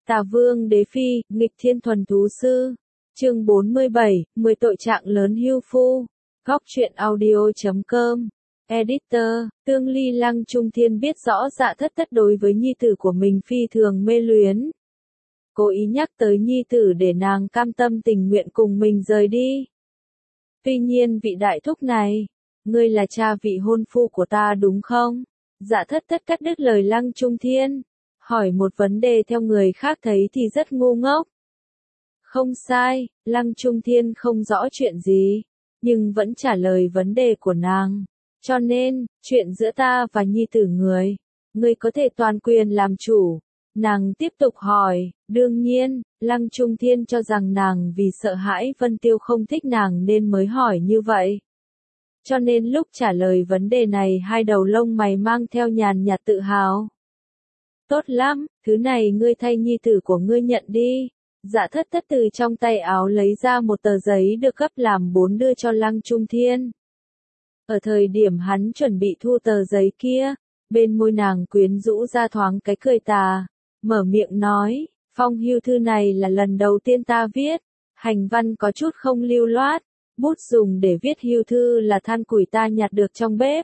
Tà Vương Đế Phi, nghịch thiên thuần thú sư. Chương 47, 10 tội trạng lớn hưu phu. Góc truyện audio.com. Editor, Tương Ly Lăng Trung Thiên biết rõ Dạ Thất Thất đối với nhi tử của mình phi thường mê luyến. Cố ý nhắc tới nhi tử để nàng cam tâm tình nguyện cùng mình rời đi. Tuy nhiên vị đại thúc này, ngươi là cha vị hôn phu của ta đúng không? Dạ Thất Thất cắt đứt lời Lăng Trung Thiên. Hỏi một vấn đề theo người khác thấy thì rất ngu ngốc. Không sai, Lăng Trung Thiên không rõ chuyện gì, nhưng vẫn trả lời vấn đề của nàng. Cho nên, chuyện giữa ta và nhi tử ngươi có thể toàn quyền làm chủ. Nàng tiếp tục hỏi, đương nhiên, Lăng Trung Thiên cho rằng nàng vì sợ hãi Vân Tiêu không thích nàng nên mới hỏi như vậy. Cho nên lúc trả lời vấn đề này hai đầu lông mày mang theo nhàn nhạt tự hào. Tốt lắm, thứ này ngươi thay nhi tử của ngươi nhận đi. Dạ Thất Thất từ trong tay áo lấy ra một tờ giấy được gấp làm 4 đưa cho Lăng Trung Thiên. Ở thời điểm hắn chuẩn bị thu tờ giấy kia, bên môi nàng quyến rũ ra thoáng cái cười tà, mở miệng nói, phong hưu thư này là lần đầu tiên ta viết, hành văn có chút không lưu loát, bút dùng để viết hưu thư là than củi ta nhặt được trong bếp.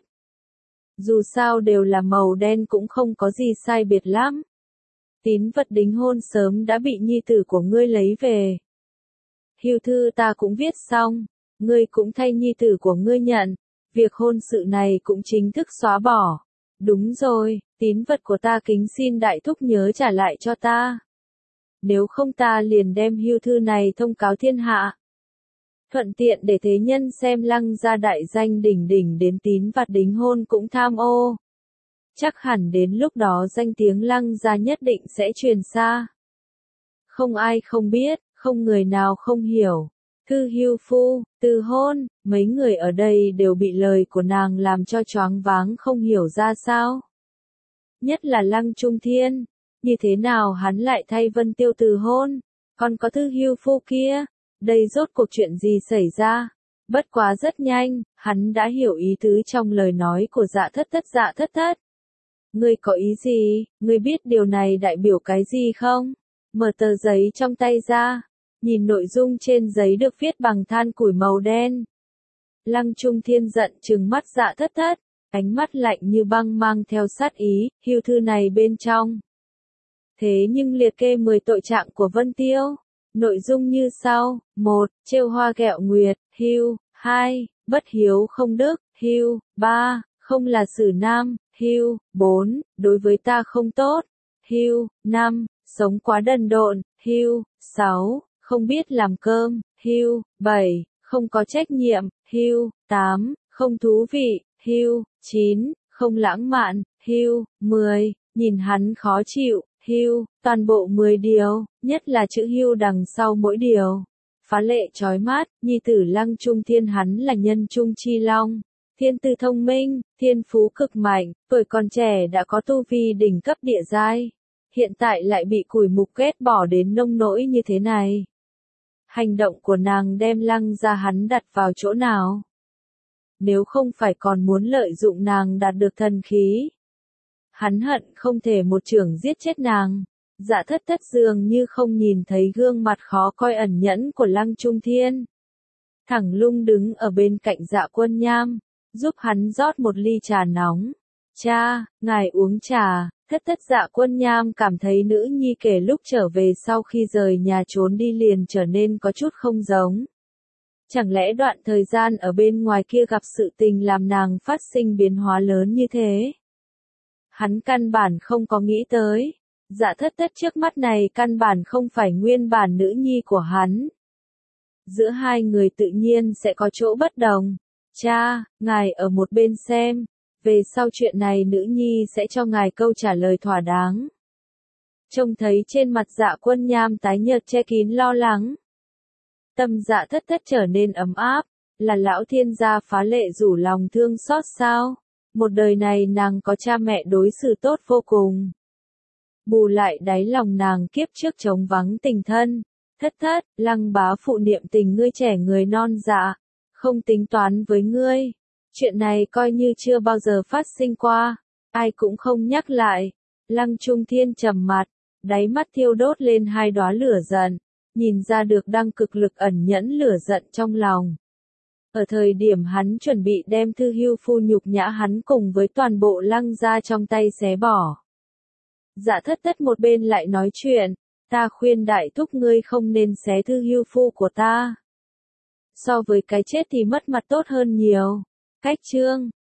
Dù sao đều là màu đen cũng không có gì sai biệt lắm. Tín vật đính hôn sớm đã bị nhi tử của ngươi lấy về. Hưu thư ta cũng viết xong, ngươi cũng thay nhi tử của ngươi nhận, việc hôn sự này cũng chính thức xóa bỏ. Đúng rồi, tín vật của ta kính xin đại thúc nhớ trả lại cho ta. Nếu không ta liền đem hưu thư này thông cáo thiên hạ. Thuận tiện để thế nhân xem Lăng gia đại danh đỉnh đỉnh đến tín vật đính hôn cũng tham ô. Chắc hẳn đến lúc đó danh tiếng Lăng gia nhất định sẽ truyền xa. Không ai không biết, không người nào không hiểu. Thư hưu phu, từ hôn, mấy người ở đây đều bị lời của nàng làm cho choáng váng không hiểu ra sao. Nhất là Lăng Trung Thiên, như thế nào hắn lại thay Vân Tiêu từ hôn, còn có thư hưu phu kia. Đây rốt cuộc chuyện gì xảy ra? Bất quá rất nhanh, hắn đã hiểu ý tứ trong lời nói của Dạ Thất Thất. Dạ Thất Thất, ngươi có ý gì? Ngươi biết điều này đại biểu cái gì không? Mở tờ giấy trong tay ra, nhìn nội dung trên giấy được viết bằng than củi màu đen. Lăng Trung Thiên giận trừng mắt Dạ Thất Thất, ánh mắt lạnh như băng mang theo sát ý, hưu thư này bên trong. Thế nhưng liệt kê 10 tội trạng của Vân Tiêu. Nội dung như sau: 1. Trêu hoa ghẹo nguyệt, hưu. 2. Bất hiếu không đức, hưu. 3. Không là xử nam, hưu. 4. Đối với ta không tốt, hưu. 5. Sống quá đần độn, hưu. 6. Không biết làm cơm, hưu. 7. Không có trách nhiệm, hưu. 8. Không thú vị, hưu. 9. Không lãng mạn, hưu. 10. Nhìn hắn khó chịu, hưu. Toàn bộ 10 điều, nhất là chữ hưu đằng sau mỗi điều. Phá lệ chói mắt, nhi tử Lăng Trung Thiên hắn là nhân trung chi long. Thiên tư thông minh, thiên phú cực mạnh, tuổi còn trẻ đã có tu vi đỉnh cấp địa giai. Hiện tại lại bị củi mục ghét bỏ đến nông nỗi như thế này. Hành động của nàng đem Lăng gia hắn đặt vào chỗ nào? Nếu không phải còn muốn lợi dụng nàng đạt được thần khí. Hắn hận không thể một chưởng giết chết nàng. Dạ Thất Thất dường như không nhìn thấy gương mặt khó coi ẩn nhẫn của Lăng Trung Thiên. Thẳng lung đứng ở bên cạnh Dạ Quân Nham, giúp hắn rót một ly trà nóng. Cha, ngài uống trà. Thất Thất. Dạ Quân Nham cảm thấy nữ nhi kể lúc trở về sau khi rời nhà trốn đi liền trở nên có chút không giống. Chẳng lẽ đoạn thời gian ở bên ngoài kia gặp sự tình làm nàng phát sinh biến hóa lớn như thế? Hắn căn bản không có nghĩ tới. Dạ Thất Thất trước mắt này căn bản không phải nguyên bản nữ nhi của hắn. Giữa hai người tự nhiên sẽ có chỗ bất đồng. Cha, ngài ở một bên xem. Về sau chuyện này nữ nhi sẽ cho ngài câu trả lời thỏa đáng. Trông thấy trên mặt Dạ Quân Nham tái nhợt che kín lo lắng. Tâm Dạ Thất Thất trở nên ấm áp. Là lão thiên gia phá lệ rủ lòng thương xót sao? Một đời này nàng có cha mẹ đối xử tốt vô cùng. Bù lại đáy lòng nàng kiếp trước trống vắng tình thân. Thất Thất, Lăng bá phụ niệm tình ngươi trẻ người non dạ, không tính toán với ngươi. Chuyện này coi như chưa bao giờ phát sinh qua, ai cũng không nhắc lại. Lăng Trung Thiên trầm mặt, đáy mắt thiêu đốt lên hai đóa lửa giận, nhìn ra được đang cực lực ẩn nhẫn lửa giận trong lòng. Ở thời điểm hắn chuẩn bị đem Thư Hưu Phu nhục nhã hắn cùng với toàn bộ Lăng gia trong tay xé bỏ. Dạ Thất Tất một bên lại nói chuyện, ta khuyên đại thúc ngươi không nên xé Thư Hưu Phu của ta. So với cái chết thì mất mặt tốt hơn nhiều. Cách chương